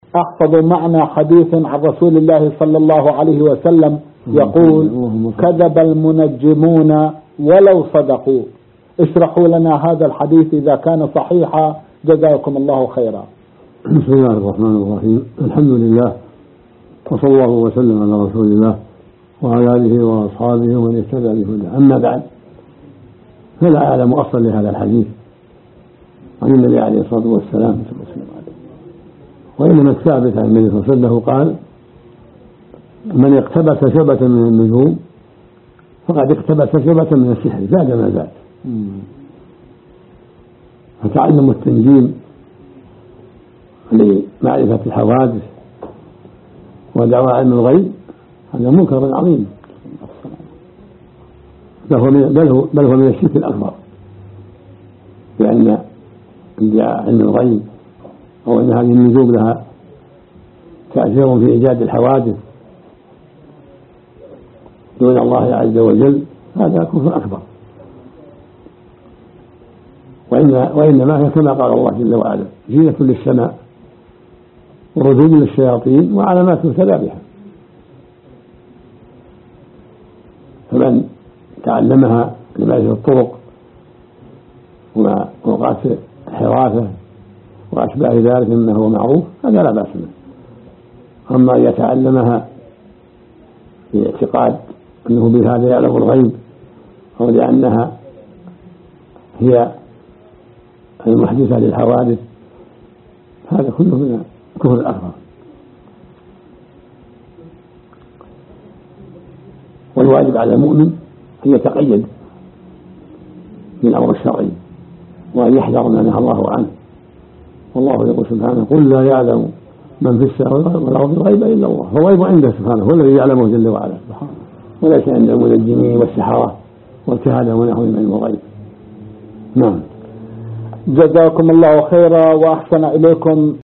أحفظ معنا حديث عن رسول الله صلى الله عليه وسلم يقول: كذب المنجمون ولو صدقوا. اشرحوا لنا هذا الحديث إذا كان صحيحا، جزاكم الله خيرا. بسم الله الرحمن الرحيم. الحمد لله، وصلى الله وسلم على رسول الله وعلى آله وأصحابه ومن اهتدى بهداه. أما بعد، فلا أعلم أصلا لهذا الحديث عن النبي عليه الصلاة والسلام، وإنما الثابت عن النبي صلى الله عليه وسلم قال: من اقتبس شعبة من النجوم فقد اقتبس شعبة من السحر زاد ما زاد. فتعلم التنجيم لمعرفة الحوادث ودعوى علم الغيب هذا منكر عظيم، بل هو من الشرك الأكبر، لأن ادعاء علم الغيب أو أن هذه النجوم لها تأثير في إيجاد الحوادث دون الله عز وجل هذا كفر أكبر. وإنما هي كما قال الله جل وعلا: زينة للسماء ورجوم للشياطين وعلامات يهتدى بها. فمن تعلمها لمعرفة الطرق وأوقات الحراسة وأشباه ذلك مما هو معروف هذا لا بأس منه. أما أن يتعلمها باعتقاد أنه بهذا يعلم الغيب أو لأنها هي المحدثة للحوادث هذا كله من الكفر الأكبر. والواجب على المؤمن أن يتقيد بالأمر الشرعي وأن يحذر ما نهى الله عنه. والله يقول سبحانه: قل لا يعلم من في السماوات والأرض الغيب إلا الله. فالغيب عنده سبحانه هو الذي يعلمه جل وعلا، وليس عند المنجمين والسحرة والكهنة ونحوهم من الغيب. نعم. جزاكم الله خيرا وأحسن إليكم.